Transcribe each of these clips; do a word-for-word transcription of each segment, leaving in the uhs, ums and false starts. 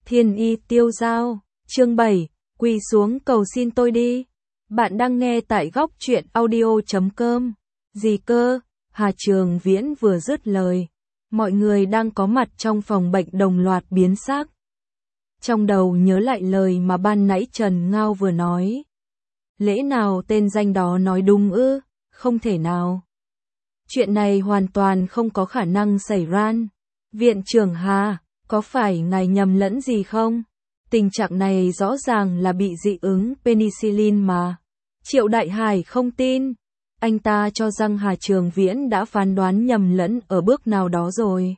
Thiên y tiêu giao, chương bảy, quỳ xuống cầu xin tôi đi. Bạn đang nghe tại góc truyện audio chấm com. Gì cơ? Hà Trường Viễn vừa dứt lời. Mọi người đang có mặt trong phòng bệnh đồng loạt biến sắc. Trong đầu nhớ lại lời mà ban nãy Trần Ngao vừa nói. Lẽ nào tên danh đó nói đúng ư? Không thể nào. Chuyện này hoàn toàn không có khả năng xảy ra. Viện trưởng Hà, có phải ngài nhầm lẫn gì không? Tình trạng này rõ ràng là bị dị ứng penicillin mà. Triệu Đại Hải không tin. Anh ta cho rằng Hà Trường Viễn đã phán đoán nhầm lẫn ở bước nào đó rồi.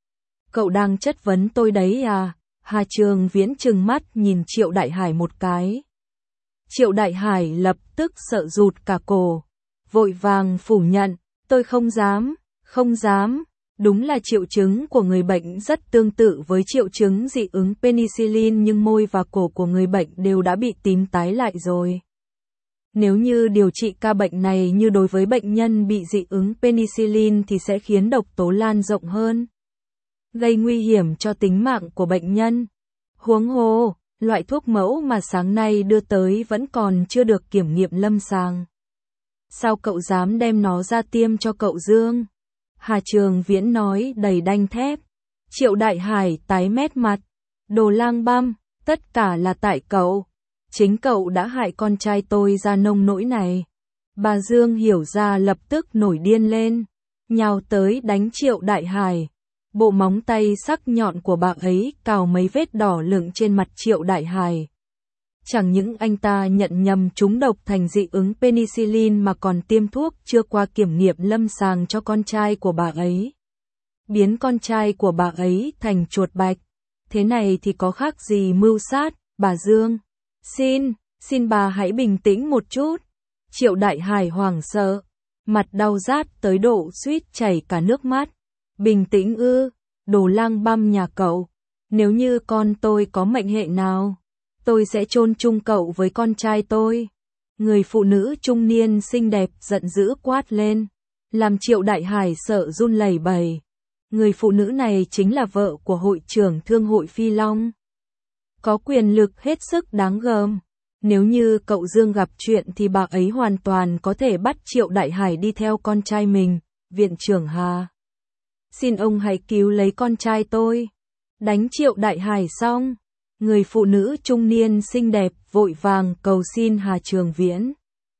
Cậu đang chất vấn tôi đấy à? Hà Trường Viễn trừng mắt nhìn Triệu Đại Hải một cái. Triệu Đại Hải lập tức sợ rụt cả cổ. Vội vàng phủ nhận, tôi không dám, không dám. Đúng là triệu chứng của người bệnh rất tương tự với triệu chứng dị ứng penicillin, nhưng môi và cổ của người bệnh đều đã bị tím tái lại rồi. Nếu như điều trị ca bệnh này như đối với bệnh nhân bị dị ứng penicillin thì sẽ khiến độc tố lan rộng hơn, gây nguy hiểm cho tính mạng của bệnh nhân. Huống hồ, loại thuốc mẫu mà sáng nay đưa tới vẫn còn chưa được kiểm nghiệm lâm sàng. Sao cậu dám đem nó ra tiêm cho cậu Dương? Hà Trường Viễn nói đầy đanh thép. Triệu Đại Hải tái mét mặt. Đồ lang băm, tất cả là tại cậu. Chính cậu đã hại con trai tôi ra nông nỗi này. Bà Dương hiểu ra lập tức nổi điên lên, nhào tới đánh Triệu Đại Hải. Bộ móng tay sắc nhọn của bà ấy cào mấy vết đỏ lửng trên mặt Triệu Đại Hải. Chẳng những anh ta nhận nhầm trúng độc thành dị ứng penicillin mà còn tiêm thuốc chưa qua kiểm nghiệm lâm sàng cho con trai của bà ấy. Biến con trai của bà ấy thành chuột bạch. Thế này thì có khác gì mưu sát, bà Dương. Xin, xin bà hãy bình tĩnh một chút. Triệu Đại Hải hoảng sợ, mặt đau rát tới độ suýt chảy cả nước mắt. Bình tĩnh ư, đồ lang băm nhà cậu. Nếu như con tôi có mệnh hệ nào, tôi sẽ chôn chung cậu với con trai tôi. Người phụ nữ trung niên xinh đẹp giận dữ quát lên, làm Triệu Đại Hải sợ run lẩy bẩy. Người phụ nữ này chính là vợ của hội trưởng thương hội Phi Long. Có quyền lực hết sức đáng gờm. Nếu như cậu Dương gặp chuyện thì bà ấy hoàn toàn có thể bắt Triệu Đại Hải đi theo con trai mình. Viện trưởng Hà, xin ông hãy cứu lấy con trai tôi. Đánh Triệu Đại Hải xong, người phụ nữ trung niên xinh đẹp vội vàng cầu xin Hà Trường Viễn.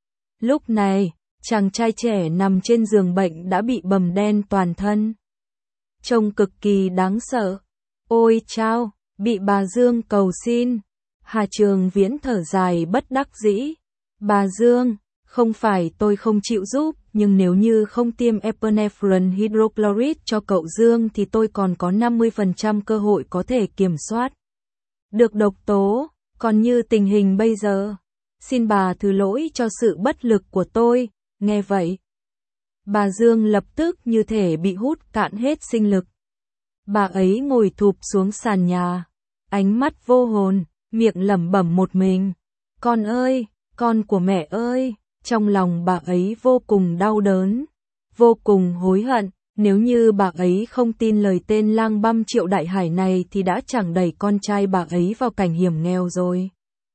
Lúc này, chàng trai trẻ nằm trên giường bệnh đã bị bầm đen toàn thân. Trông cực kỳ đáng sợ. Ôi chao, bị bà Dương cầu xin. Hà Trường Viễn thở dài bất đắc dĩ. Bà Dương, không phải tôi không chịu giúp, nhưng nếu như không tiêm epinephrine hydrochloride cho cậu Dương thì tôi còn có năm mươi phần trăm cơ hội có thể kiểm soát được độc tố. Còn như tình hình bây giờ, xin bà thứ lỗi cho sự bất lực của tôi. Nghe vậy, bà Dương lập tức như thể bị hút cạn hết sinh lực. Bà ấy ngồi thụp xuống sàn nhà, ánh mắt vô hồn, miệng lẩm bẩm một mình. Con ơi, con của mẹ ơi. Trong lòng bà ấy vô cùng đau đớn, vô cùng hối hận. Nếu như bà ấy không tin lời tên lang băm Triệu Đại Hải này thì đã chẳng đẩy con trai bà ấy vào cảnh hiểm nghèo rồi.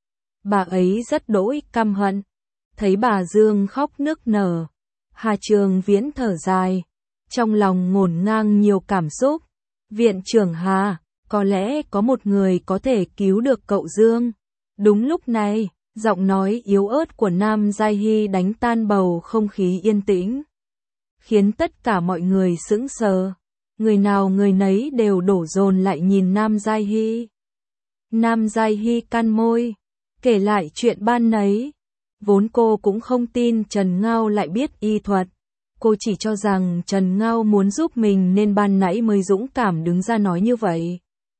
Bà ấy rất đỗi căm hận. Thấy bà Dương khóc nức nở, Hà Trường Viễn thở dài, trong lòng ngổn ngang nhiều cảm xúc. Viện trưởng Hà, có lẽ có một người có thể cứu được cậu Dương. Đúng lúc này, giọng nói yếu ớt của Nam Giai Hy đánh tan bầu không khí yên tĩnh, khiến tất cả mọi người sững sờ. Người nào người nấy đều đổ dồn lại nhìn Nam Giai Hy. Nam Giai Hy cắn môi, kể lại chuyện ban nấy. Vốn cô cũng không tin Trần Ngao lại biết y thuật. Cô chỉ cho rằng Trần Ngao muốn giúp mình nên ban nãy mới dũng cảm đứng ra nói như vậy.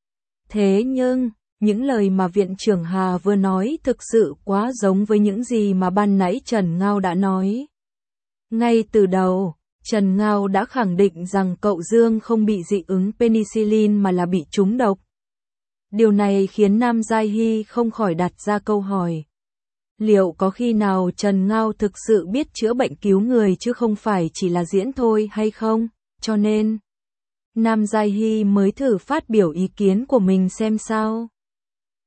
Thế nhưng, những lời mà viện trưởng Hà vừa nói thực sự quá giống với những gì mà ban nãy Trần Ngao đã nói. Ngay từ đầu, Trần Ngao đã khẳng định rằng cậu Dương không bị dị ứng penicillin mà là bị trúng độc. Điều này khiến Nam Giai Hy không khỏi đặt ra câu hỏi. Liệu có khi nào Trần Ngao thực sự biết chữa bệnh cứu người chứ không phải chỉ là diễn thôi hay không? Cho nên, Nam Giai Hy mới thử phát biểu ý kiến của mình xem sao.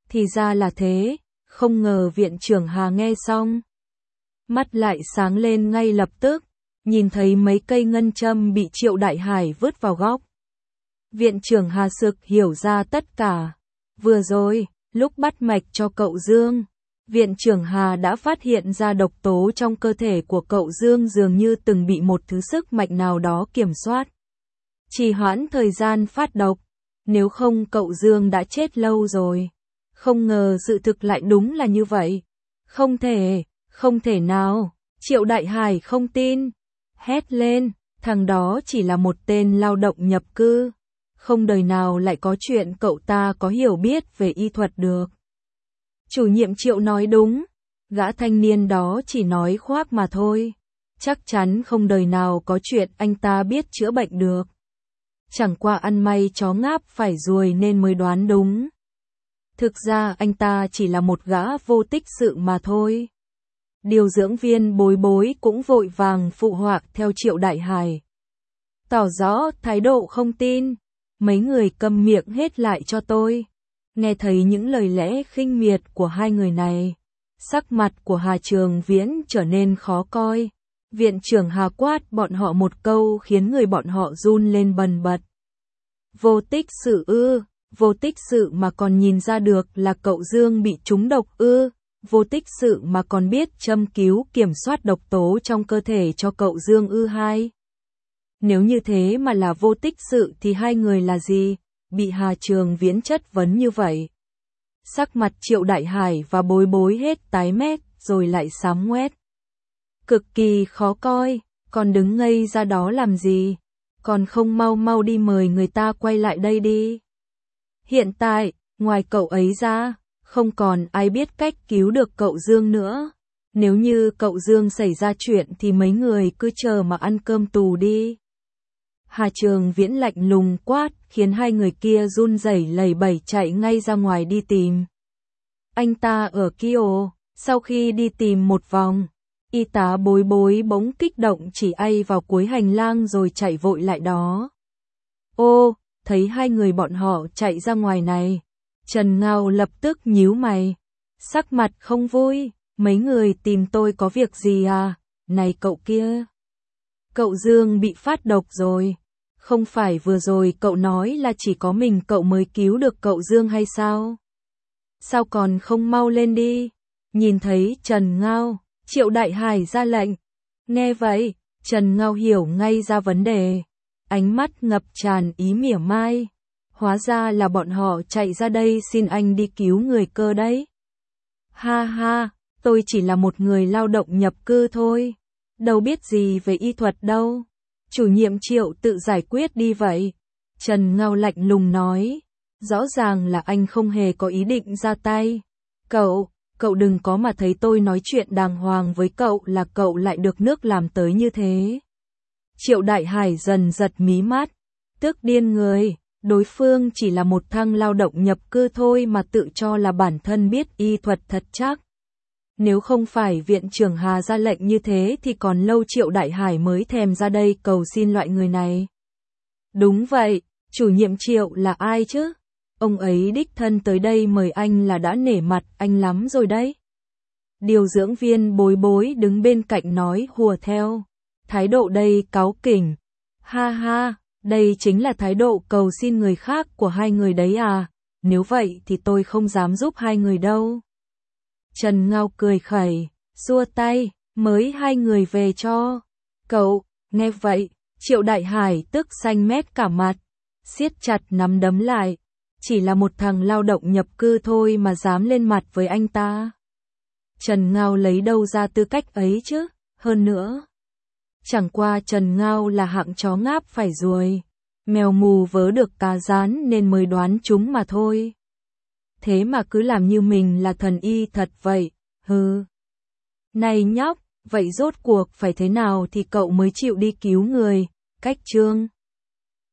Thì ra là thế, không ngờ viện trưởng Hà nghe xong. Mắt lại sáng lên ngay lập tức, nhìn thấy mấy cây ngân châm bị Triệu Đại Hải vứt vào góc. Viện trưởng Hà sực hiểu ra tất cả. Vừa rồi, lúc bắt mạch cho cậu Dương, viện trưởng Hà đã phát hiện ra độc tố trong cơ thể của cậu Dương dường như từng bị một thứ sức mạnh nào đó kiểm soát. Trì hoãn thời gian phát độc, nếu không cậu Dương đã chết lâu rồi. Không ngờ sự thực lại đúng là như vậy. Không thể, không thể nào, Triệu Đại Hải không tin. Hét lên, thằng đó chỉ là một tên lao động nhập cư. Không đời nào lại có chuyện cậu ta có hiểu biết về y thuật được. Chủ nhiệm Triệu nói đúng, gã thanh niên đó chỉ nói khoác mà thôi. Chắc chắn không đời nào có chuyện anh ta biết chữa bệnh được. Chẳng qua ăn may chó ngáp phải ruồi nên mới đoán đúng. Thực ra anh ta chỉ là một gã vô tích sự mà thôi. Điều dưỡng viên Bối Bối cũng vội vàng phụ họa theo Triệu Đại Hải, tỏ rõ thái độ không tin. Mấy người câm miệng hết lại cho tôi. Nghe thấy những lời lẽ khinh miệt của hai người này, sắc mặt của Hà Trường Viễn trở nên khó coi. Viện trưởng Hà quát bọn họ một câu khiến người bọn họ run lên bần bật. Vô tích sự ư, vô tích sự mà còn nhìn ra được là cậu Dương bị trúng độc ư, vô tích sự mà còn biết châm cứu kiểm soát độc tố trong cơ thể cho cậu Dương ư hai. Nếu như thế mà là vô tích sự thì hai người là gì? Bị Hà Trường Viễn chất vấn như vậy. Sắc mặt Triệu Đại Hải và Bối Bối hết tái mét rồi lại xám ngoét. Cực kỳ khó coi, còn đứng ngây ra đó làm gì? Còn không mau mau đi mời người ta quay lại đây đi. Hiện tại, ngoài cậu ấy ra, không còn ai biết cách cứu được cậu Dương nữa. Nếu như cậu Dương xảy ra chuyện thì mấy người cứ chờ mà ăn cơm tù đi. Hà Trường Viễn lạnh lùng quát, khiến hai người kia run rẩy lẩy bẩy chạy ngay ra ngoài đi tìm. Anh ta ở kia, sau khi đi tìm một vòng, y tá Bối Bối bỗng kích động chỉ ay vào cuối hành lang rồi chạy vội lại đó. Ô, thấy hai người bọn họ chạy ra ngoài này, Trần Ngao lập tức nhíu mày, sắc mặt không vui, mấy người tìm tôi có việc gì à, này cậu kia. Cậu Dương bị phát độc rồi, không phải vừa rồi cậu nói là chỉ có mình cậu mới cứu được cậu Dương hay sao? Sao còn không mau lên đi? Nhìn thấy Trần Ngao, Triệu Đại Hải ra lệnh. Nghe vậy, Trần Ngao hiểu ngay ra vấn đề, ánh mắt ngập tràn ý mỉa mai. Hóa ra là bọn họ chạy ra đây xin anh đi cứu người cơ đấy. Ha ha, tôi chỉ là một người lao động nhập cư thôi, đâu biết gì về y thuật đâu. Chủ nhiệm Triệu tự giải quyết đi vậy. Trần Ngao lạnh lùng nói, rõ ràng là anh không hề có ý định ra tay. Cậu, cậu đừng có mà thấy tôi nói chuyện đàng hoàng với cậu là cậu lại được nước làm tới như thế. Triệu Đại Hải dần giật mí mắt, tức điên người, đối phương chỉ là một thằng lao động nhập cư thôi mà tự cho là bản thân biết y thuật thật chắc. Nếu không phải viện trưởng Hà ra lệnh như thế thì còn lâu Triệu Đại Hải mới thèm ra đây cầu xin loại người này. Đúng vậy, chủ nhiệm Triệu là ai chứ? Ông ấy đích thân tới đây mời anh là đã nể mặt anh lắm rồi đấy. Điều dưỡng viên Bối Bối đứng bên cạnh nói hùa theo, thái độ đây cáu kỉnh. Ha ha, đây chính là thái độ cầu xin người khác của hai người đấy à, nếu vậy thì tôi không dám giúp hai người đâu. Trần Ngao cười khẩy, xua tay, mới hai người về cho. Cậu, nghe vậy, Triệu Đại Hải tức xanh mét cả mặt, siết chặt nắm đấm lại. Chỉ là một thằng lao động nhập cư thôi mà dám lên mặt với anh ta. Trần Ngao lấy đâu ra tư cách ấy chứ, hơn nữa. Chẳng qua Trần Ngao là hạng chó ngáp phải ruồi, mèo mù vớ được cá rán nên mới đoán chúng mà thôi. Thế mà cứ làm như mình là thần y thật vậy, hừ. Này nhóc, vậy rốt cuộc phải thế nào thì cậu mới chịu đi cứu người, cách trương.